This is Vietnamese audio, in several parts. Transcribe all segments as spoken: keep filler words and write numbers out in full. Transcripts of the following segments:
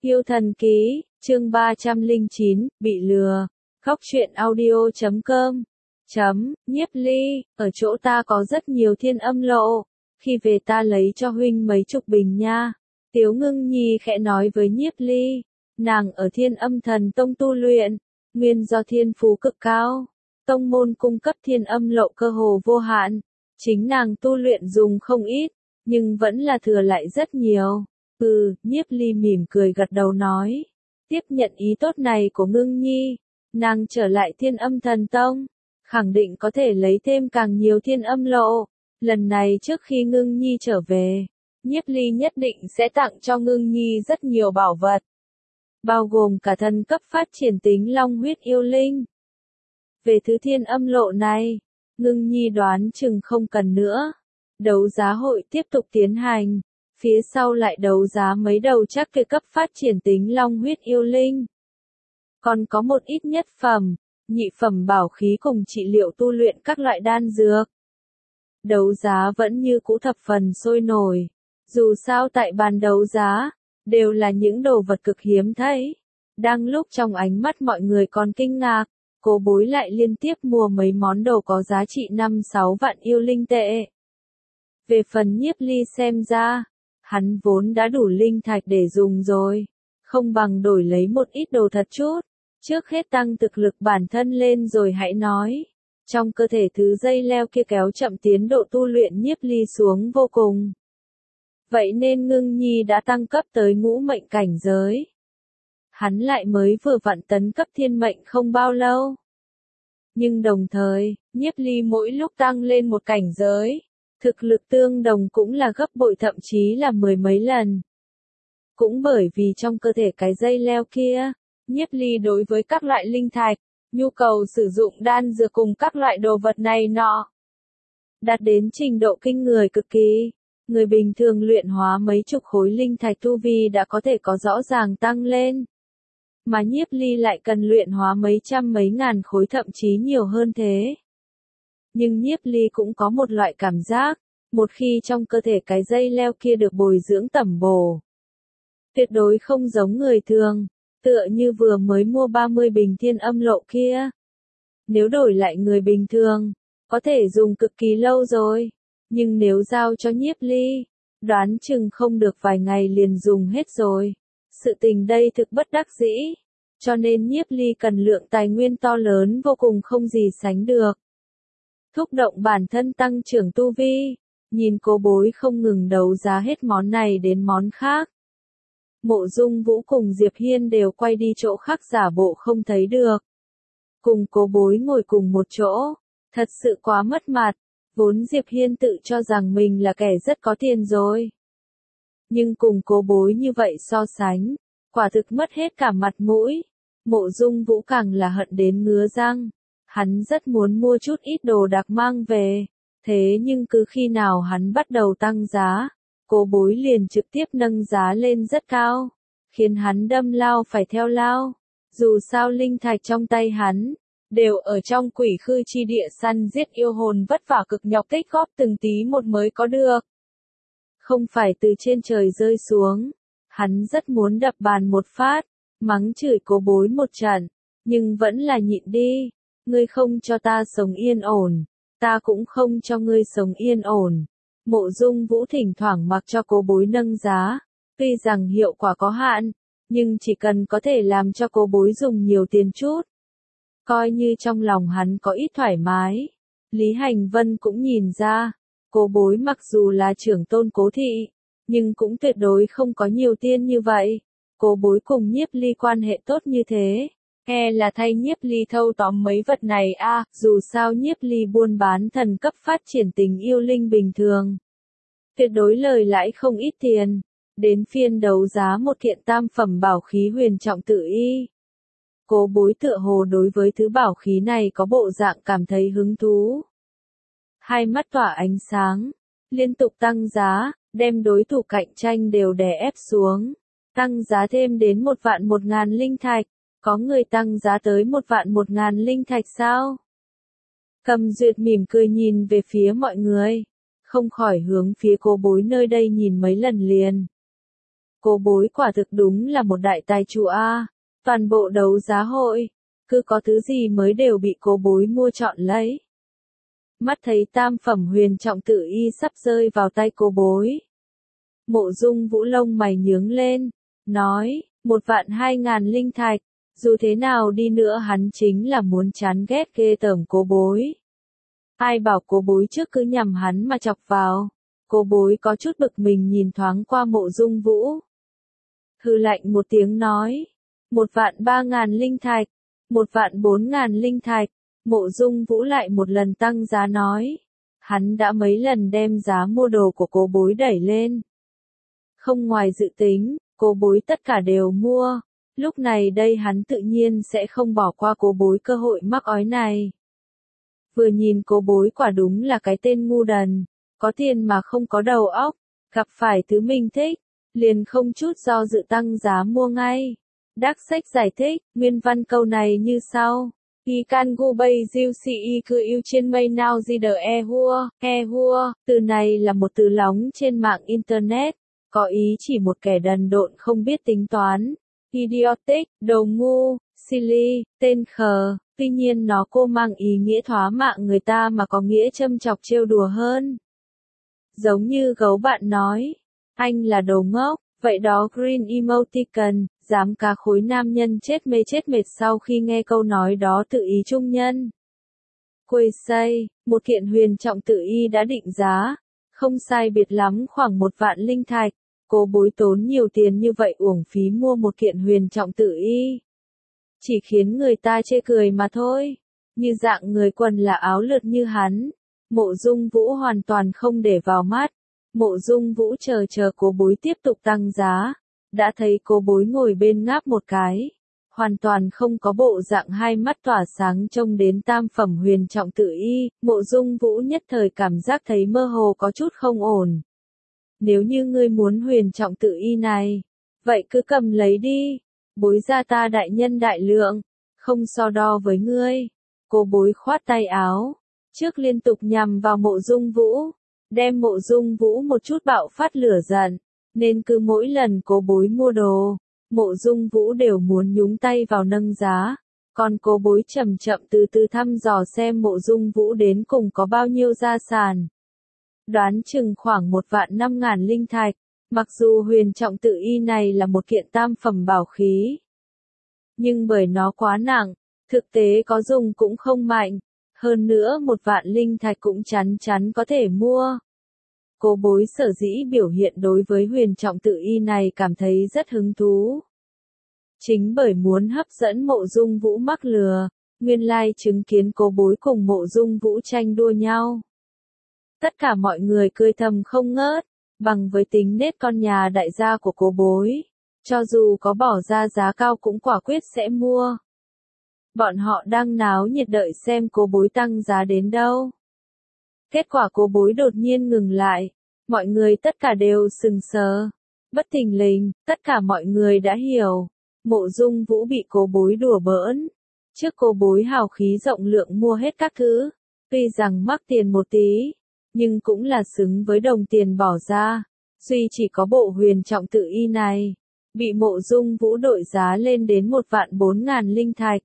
Yêu thần ký, chương ba trăm lẻ chín, bị lừa. Góc truyện audio chấm com. Chấm, Nhiếp Ly, ở chỗ ta có rất nhiều thiên âm lộ. Khi về ta lấy cho huynh mấy chục bình nha. Tiếu Ngưng Nhi khẽ nói với Nhiếp Ly. Nàng ở Thiên Âm Thần Tông tu luyện, nguyên do thiên phú cực cao. Tông môn cung cấp thiên âm lộ cơ hồ vô hạn. Chính nàng tu luyện dùng không ít, nhưng vẫn là thừa lại rất nhiều. Ừ, Nhiếp Ly mỉm cười gật đầu nói. Tiếp nhận ý tốt này của Ngưng Nhi, nàng trở lại Thiên Âm Thần Tông, khẳng định có thể lấy thêm càng nhiều thiên âm lộ. Lần này trước khi Ngưng Nhi trở về, Nhiếp Ly nhất định sẽ tặng cho Ngưng Nhi rất nhiều bảo vật, bao gồm cả thần cấp phát triển tính long huyết yêu linh. Về thứ thiên âm lộ này, Ngưng Nhi đoán chừng không cần nữa. Đấu giá hội tiếp tục tiến hành, phía sau lại đấu giá mấy đầu chắc kia cấp phát triển tính long huyết yêu linh. Còn có một ít nhất phẩm, nhị phẩm bảo khí cùng trị liệu tu luyện các loại đan dược. Đấu giá vẫn như cũ thập phần sôi nổi, dù sao tại bàn đấu giá, đều là những đồ vật cực hiếm thấy. Đang lúc trong ánh mắt mọi người còn kinh ngạc, Cố Bối lại liên tiếp mua mấy món đồ có giá trị năm sáu vạn yêu linh tệ. Về phần Nhiếp Ly xem ra, hắn vốn đã đủ linh thạch để dùng rồi, không bằng đổi lấy một ít đồ thật chút, trước hết tăng thực lực bản thân lên rồi hãy nói. Trong cơ thể thứ dây leo kia kéo chậm tiến độ tu luyện Nhiếp Ly xuống vô cùng. Vậy nên Ngưng Nhi đã tăng cấp tới ngũ mệnh cảnh giới. Hắn lại mới vừa vặn tấn cấp thiên mệnh không bao lâu. Nhưng đồng thời, Nhiếp Ly mỗi lúc tăng lên một cảnh giới, thực lực tương đồng cũng là gấp bội thậm chí là mười mấy lần. Cũng bởi vì trong cơ thể cái dây leo kia, Nhiếp Ly đối với các loại linh thạch, nhu cầu sử dụng đan dược cùng các loại đồ vật này nọ, đạt đến trình độ kinh người cực kỳ. Người bình thường luyện hóa mấy chục khối linh thạch tu vi đã có thể có rõ ràng tăng lên. Mà Nhiếp Ly lại cần luyện hóa mấy trăm mấy ngàn khối thậm chí nhiều hơn thế. Nhưng Nhiếp Ly cũng có một loại cảm giác, một khi trong cơ thể cái dây leo kia được bồi dưỡng tẩm bổ, tuyệt đối không giống người thường, tựa như vừa mới mua ba mươi bình thiên âm lộ kia. Nếu đổi lại người bình thường, có thể dùng cực kỳ lâu rồi, nhưng nếu giao cho Nhiếp Ly, đoán chừng không được vài ngày liền dùng hết rồi. Sự tình đây thực bất đắc dĩ, cho nên Nhiếp Ly cần lượng tài nguyên to lớn vô cùng không gì sánh được. Thúc động bản thân tăng trưởng tu vi, nhìn Cố Bối không ngừng đấu giá hết món này đến món khác. Mộ Dung Vũ cùng Diệp Hiên đều quay đi chỗ khác giả bộ không thấy được. Cùng Cố Bối ngồi cùng một chỗ, thật sự quá mất mặt, vốn Diệp Hiên tự cho rằng mình là kẻ rất có tiền rồi. Nhưng cùng Cố Bối như vậy so sánh, quả thực mất hết cả mặt mũi. Mộ Dung Vũ càng là hận đến ngứa răng. Hắn rất muốn mua chút ít đồ đặc mang về, thế nhưng cứ khi nào hắn bắt đầu tăng giá, Cố Bối liền trực tiếp nâng giá lên rất cao, khiến hắn đâm lao phải theo lao. Dù sao linh thạch trong tay hắn, đều ở trong quỷ khư chi địa săn giết yêu hồn vất vả cực nhọc tích góp từng tí một mới có được. Không phải từ trên trời rơi xuống, hắn rất muốn đập bàn một phát, mắng chửi Cố Bối một trận, nhưng vẫn là nhịn đi. Ngươi không cho ta sống yên ổn, ta cũng không cho ngươi sống yên ổn. Mộ Dung Vũ thỉnh thoảng mặc cho Cố Bối nâng giá, tuy rằng hiệu quả có hạn, nhưng chỉ cần có thể làm cho Cố Bối dùng nhiều tiền chút, coi như trong lòng hắn có ít thoải mái. Lý Hành Vân cũng nhìn ra, Cố Bối mặc dù là trưởng tôn Cố thị, nhưng cũng tuyệt đối không có nhiều tiền như vậy. Cố Bối cùng Nhiếp Ly quan hệ tốt như thế, e là thay Nhiếp Ly thâu tóm mấy vật này a. À, dù sao Nhiếp Ly buôn bán thần cấp phát triển tình yêu linh bình thường, tuyệt đối lời lãi không ít tiền. Đến phiên đấu giá một kiện tam phẩm bảo khí huyền trọng tự y, Cố Bối tựa hồ đối với thứ bảo khí này có bộ dạng cảm thấy hứng thú. Hai mắt tỏa ánh sáng, liên tục tăng giá, đem đối thủ cạnh tranh đều đè ép xuống. Tăng giá thêm đến một vạn một ngàn linh thạch. Có người tăng giá tới một vạn một ngàn linh thạch sao? Cầm Duyệt mỉm cười nhìn về phía mọi người, không khỏi hướng phía Cố Bối nơi đây nhìn mấy lần liền. Cô bối quả thực đúng là một đại tài chủ a. Toàn bộ đấu giá hội, cứ có thứ gì mới đều bị cô bối mua chọn lấy. Mắt thấy tam phẩm huyền trọng tự y sắp rơi vào tay cô bối. Mộ Dung Vũ lông mày nhướng lên, nói, một vạn hai ngàn linh thạch, dù thế nào đi nữa hắn chính là muốn chán ghét ghê tởm cô bối. Ai bảo cô bối trước cứ nhằm hắn mà chọc vào. Cô bối có chút bực mình nhìn thoáng qua Mộ Dung Vũ. Hừ lạnh một tiếng nói, một vạn ba ngàn linh thạch, một vạn bốn ngàn linh thạch. Mộ Dung Vũ lại một lần tăng giá nói. Hắn đã mấy lần đem giá mua đồ của cô bối đẩy lên. Không ngoài dự tính, cô bối tất cả đều mua. Lúc này đây hắn tự nhiên sẽ không bỏ qua cô bối cơ hội mắc ói này. Vừa nhìn cô bối quả đúng là cái tên ngu đần, có tiền mà không có đầu óc, gặp phải thứ mình thích, liền không chút do dự tăng giá mua ngay. Đắc sách giải thích, nguyên văn câu này như sau. Y can gu bay diêu si y cư yêu trên mây now di đờ e hua, e hua, từ này là một từ lóng trên mạng Internet, có ý chỉ một kẻ đần độn không biết tính toán. Idiotic, đồ ngu, silly, tên khờ, tuy nhiên nó cô mang ý nghĩa thóa mạng người ta mà có nghĩa châm chọc trêu đùa hơn. Giống như gấu bạn nói, anh là đồ ngốc, vậy đó green emoticon, dám cá khối nam nhân chết mê chết mệt sau khi nghe câu nói đó tự ý trung nhân. Quê say, một kiện huyền trọng tự y đã định giá, không sai biệt lắm khoảng một vạn linh thạch. Cô bối tốn nhiều tiền như vậy uổng phí mua một kiện huyền trọng tự y. Chỉ khiến người ta chê cười mà thôi. Như dạng người quần là áo lượt như hắn. Mộ Dung Vũ hoàn toàn không để vào mắt. Mộ Dung Vũ chờ chờ cô bối tiếp tục tăng giá. Đã thấy cô bối ngồi bên ngáp một cái. Hoàn toàn không có bộ dạng hai mắt tỏa sáng trông đến tam phẩm huyền trọng tự y. Mộ Dung Vũ nhất thời cảm giác thấy mơ hồ có chút không ổn. Nếu như ngươi muốn huyền trọng tự y này, vậy cứ cầm lấy đi. Bối gia ta đại nhân đại lượng, không so đo với ngươi. Cô bối khoát tay áo, trước liên tục nhằm vào Mộ Dung Vũ, đem Mộ Dung Vũ một chút bạo phát lửa giận, nên cứ mỗi lần cô bối mua đồ, Mộ Dung Vũ đều muốn nhúng tay vào nâng giá. Còn cô bối chậm chậm từ từ thăm dò xem Mộ Dung Vũ đến cùng có bao nhiêu gia sản. Đoán chừng khoảng một vạn năm ngàn linh thạch, mặc dù huyền trọng tự y này là một kiện tam phẩm bảo khí. Nhưng bởi nó quá nặng, thực tế có dùng cũng không mạnh, hơn nữa một vạn linh thạch cũng chắn chắn có thể mua. Cô bối sở dĩ biểu hiện đối với huyền trọng tự y này cảm thấy rất hứng thú. Chính bởi muốn hấp dẫn Mộ Dung Vũ mắc lừa, nguyên lai chứng kiến cô bối cùng Mộ Dung Vũ tranh đua nhau. Tất cả mọi người cười thầm không ngớt, bằng với tính nết con nhà đại gia của cô bối, cho dù có bỏ ra giá cao cũng quả quyết sẽ mua. Bọn họ đang náo nhiệt đợi xem cô bối tăng giá đến đâu. Kết quả cô bối đột nhiên ngừng lại, mọi người tất cả đều sừng sờ. Bất thình lình, tất cả mọi người đã hiểu, Mộ Dung Vũ bị cô bối đùa bỡn. Trước cô bối hào khí rộng lượng mua hết các thứ, tuy rằng mắc tiền một tí, nhưng cũng là xứng với đồng tiền bỏ ra. Duy chỉ có bộ huyền trọng tự y này, bị Mộ Dung Vũ đội giá lên đến một vạn bốn ngàn linh thạch.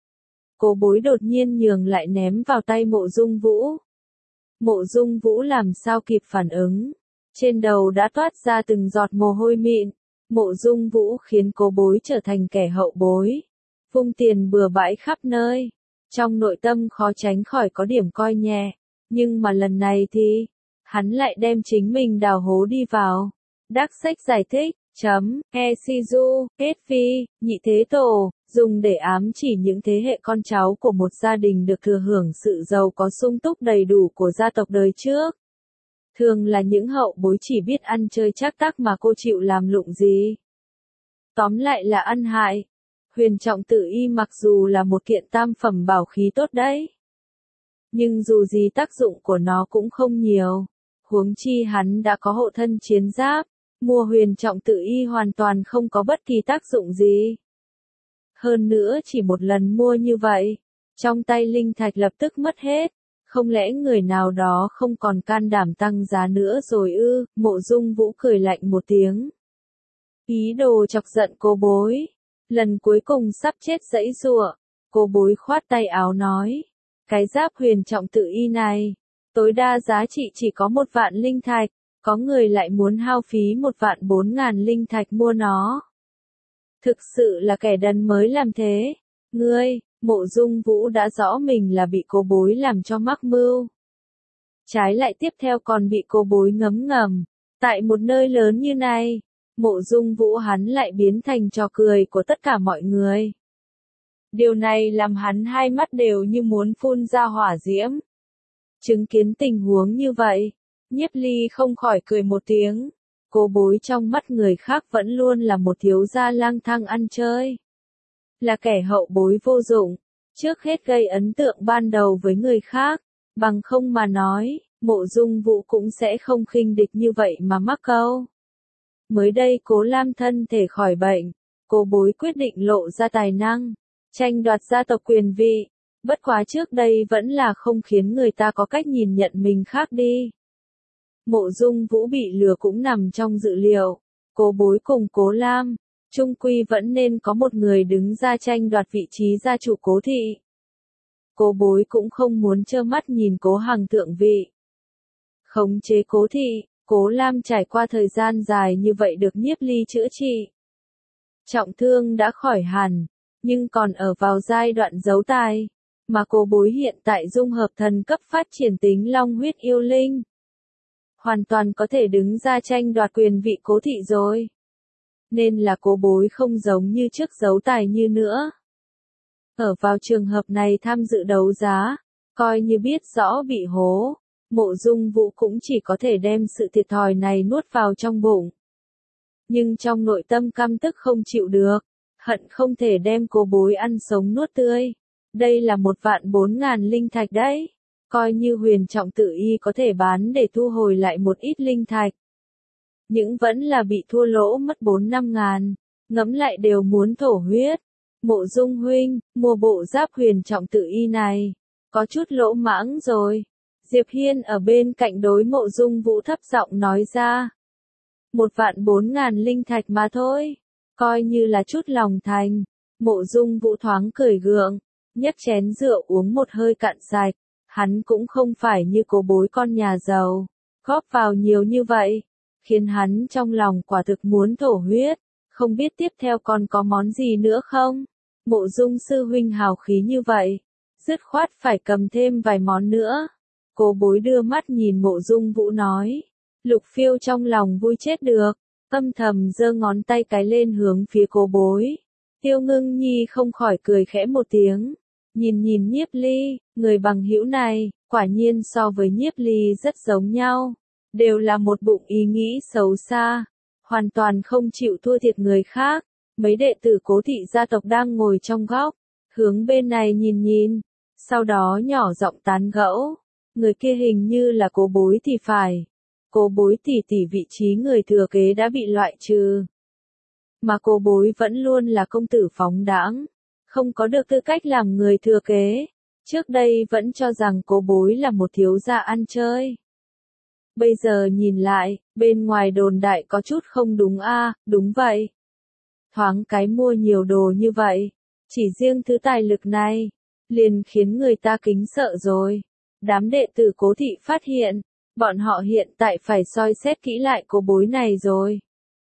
Cô bối đột nhiên nhường lại ném vào tay Mộ Dung Vũ. Mộ Dung Vũ làm sao kịp phản ứng, trên đầu đã toát ra từng giọt mồ hôi mịn. Mộ Dung Vũ khiến cô bối trở thành kẻ hậu bối, vung tiền bừa bãi khắp nơi. Trong nội tâm khó tránh khỏi có điểm coi nhẹ, nhưng mà lần này thì, hắn lại đem chính mình đào hố đi vào. Đắc sách giải thích, chấm, e shizu, kết phi, nhị thế tổ, dùng để ám chỉ những thế hệ con cháu của một gia đình được thừa hưởng sự giàu có sung túc đầy đủ của gia tộc đời trước. Thường là những hậu bối chỉ biết ăn chơi trác tắc mà cô chịu làm lụng gì. Tóm lại là ăn hại. Huyền trọng tự y mặc dù là một kiện tam phẩm bảo khí tốt đấy, nhưng dù gì tác dụng của nó cũng không nhiều. Huống chi hắn đã có hộ thân chiến giáp, mua huyền trọng tự y hoàn toàn không có bất kỳ tác dụng gì. Hơn nữa chỉ một lần mua như vậy, trong tay linh thạch lập tức mất hết. Không lẽ người nào đó không còn can đảm tăng giá nữa rồi ư? Mộ Dung Vũ cười lạnh một tiếng. Ý đồ chọc giận cô bối. Lần cuối cùng sắp chết giãy giụa, cô bối khoát tay áo nói. Cái giáp huyền trọng tự y này, tối đa giá trị chỉ có một vạn linh thạch, có người lại muốn hao phí một vạn bốn ngàn linh thạch mua nó. Thực sự là kẻ đần mới làm thế. Ngươi, Mộ Dung Vũ đã rõ mình là bị cô bối làm cho mắc mưu. Trái lại tiếp theo còn bị cô bối ngấm ngầm. Tại một nơi lớn như này, Mộ Dung Vũ hắn lại biến thành trò cười của tất cả mọi người. Điều này làm hắn hai mắt đều như muốn phun ra hỏa diễm. Chứng kiến tình huống như vậy, Nhiếp Ly không khỏi cười một tiếng. Cô bối trong mắt người khác vẫn luôn là một thiếu gia lang thang ăn chơi. Là kẻ hậu bối vô dụng, trước hết gây ấn tượng ban đầu với người khác, bằng không mà nói, Mộ Dung Vũ cũng sẽ không khinh địch như vậy mà mắc câu. Mới đây Cố Lam thân thể khỏi bệnh, cô bối quyết định lộ ra tài năng, tranh đoạt gia tộc quyền vị, bất quá trước đây vẫn là không khiến người ta có cách nhìn nhận mình khác đi. Mộ Dung Vũ bị lừa cũng nằm trong dự liệu, cô bối cùng Cố Lam, chung quy vẫn nên có một người đứng ra tranh đoạt vị trí gia chủ Cố thị. Cô bối cũng không muốn trơ mắt nhìn Cố Hằng thượng vị. Khống chế Cố thị, Cố Lam trải qua thời gian dài như vậy được Nhiếp Ly chữa trị. Trọng thương đã khỏi hẳn, nhưng còn ở vào giai đoạn giấu tài, mà cô bối hiện tại dung hợp thần cấp phát triển tính long huyết yêu linh. Hoàn toàn có thể đứng ra tranh đoạt quyền vị Cố thị rồi. Nên là cô bối không giống như trước giấu tài như nữa. Ở vào trường hợp này tham dự đấu giá, coi như biết rõ bị hố, Mộ Dung Vũ cũng chỉ có thể đem sự thiệt thòi này nuốt vào trong bụng. Nhưng trong nội tâm căm tức không chịu được, hận không thể đem cô bối ăn sống nuốt tươi. Đây là một vạn bốn ngàn linh thạch đấy. Coi như huyền trọng tự y có thể bán để thu hồi lại một ít linh thạch. Nhưng vẫn là bị thua lỗ mất bốn năm ngàn, ngẫm lại đều muốn thổ huyết. Mộ Dung huynh, mua bộ giáp huyền trọng tự y này, có chút lỗ mãng rồi. Diệp Hiên ở bên cạnh đối Mộ Dung Vũ thấp giọng nói ra. Một vạn bốn ngàn linh thạch mà thôi, coi như là chút lòng thành. Mộ Dung Vũ thoáng cười gượng, nhấc chén rượu uống một hơi cạn sạch. Hắn cũng không phải như cô bối con nhà giàu, góp vào nhiều như vậy, khiến hắn trong lòng quả thực muốn thổ huyết, không biết tiếp theo còn có món gì nữa không? Mộ Dung sư huynh hào khí như vậy, dứt khoát phải cầm thêm vài món nữa. Cô bối đưa mắt nhìn Mộ Dung Vũ nói, Lục Phiêu trong lòng vui chết được, âm thầm giơ ngón tay cái lên hướng phía cô bối. Tiêu Ngưng Nhi không khỏi cười khẽ một tiếng. Nhìn nhìn Nhiếp Ly, người bằng hữu này, quả nhiên so với Nhiếp Ly rất giống nhau, đều là một bụng ý nghĩ xấu xa, hoàn toàn không chịu thua thiệt người khác. Mấy đệ tử Cố thị gia tộc đang ngồi trong góc, hướng bên này nhìn nhìn, sau đó nhỏ giọng tán gẫu, người kia hình như là Cố bối thì phải. Cố bối tỷ tỷ vị trí người thừa kế đã bị loại trừ, mà Cố bối vẫn luôn là công tử phóng đãng, không có được tư cách làm người thừa kế. Trước đây vẫn cho rằng Cố bối là một thiếu gia ăn chơi. Bây giờ nhìn lại, bên ngoài đồn đại có chút không đúng a, à, đúng vậy. Thoáng cái mua nhiều đồ như vậy, chỉ riêng thứ tài lực này, liền khiến người ta kính sợ rồi. Đám đệ tử Cố thị phát hiện, bọn họ hiện tại phải soi xét kỹ lại Cố bối này rồi.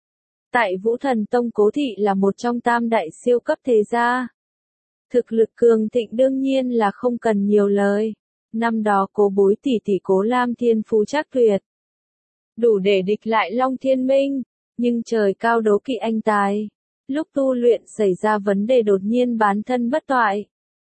Tại Vũ Thần Tông Cố thị là một trong tam đại siêu cấp thế gia. Thực lực cường thịnh đương nhiên là không cần nhiều lời. Năm đó Cố bối tỷ tỷ Cố Lam thiên phú chắc tuyệt, đủ để địch lại Long Thiên Minh, nhưng trời cao đố kỵ anh tài. Lúc tu luyện xảy ra vấn đề đột nhiên bán thân bất toại.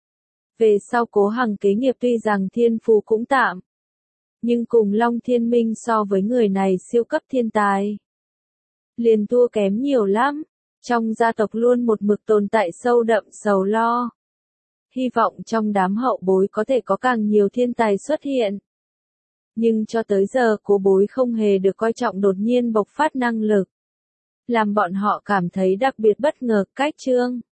Về sau Cố Hằng kế nghiệp tuy rằng thiên phú cũng tạm, nhưng cùng Long Thiên Minh so với người này siêu cấp thiên tài, liền thua kém nhiều lắm. Trong gia tộc luôn một mực tồn tại sâu đậm sầu lo. Hy vọng trong đám hậu bối có thể có càng nhiều thiên tài xuất hiện. Nhưng cho tới giờ Cố bối không hề được coi trọng đột nhiên bộc phát năng lực, làm bọn họ cảm thấy đặc biệt bất ngờ. Cách chương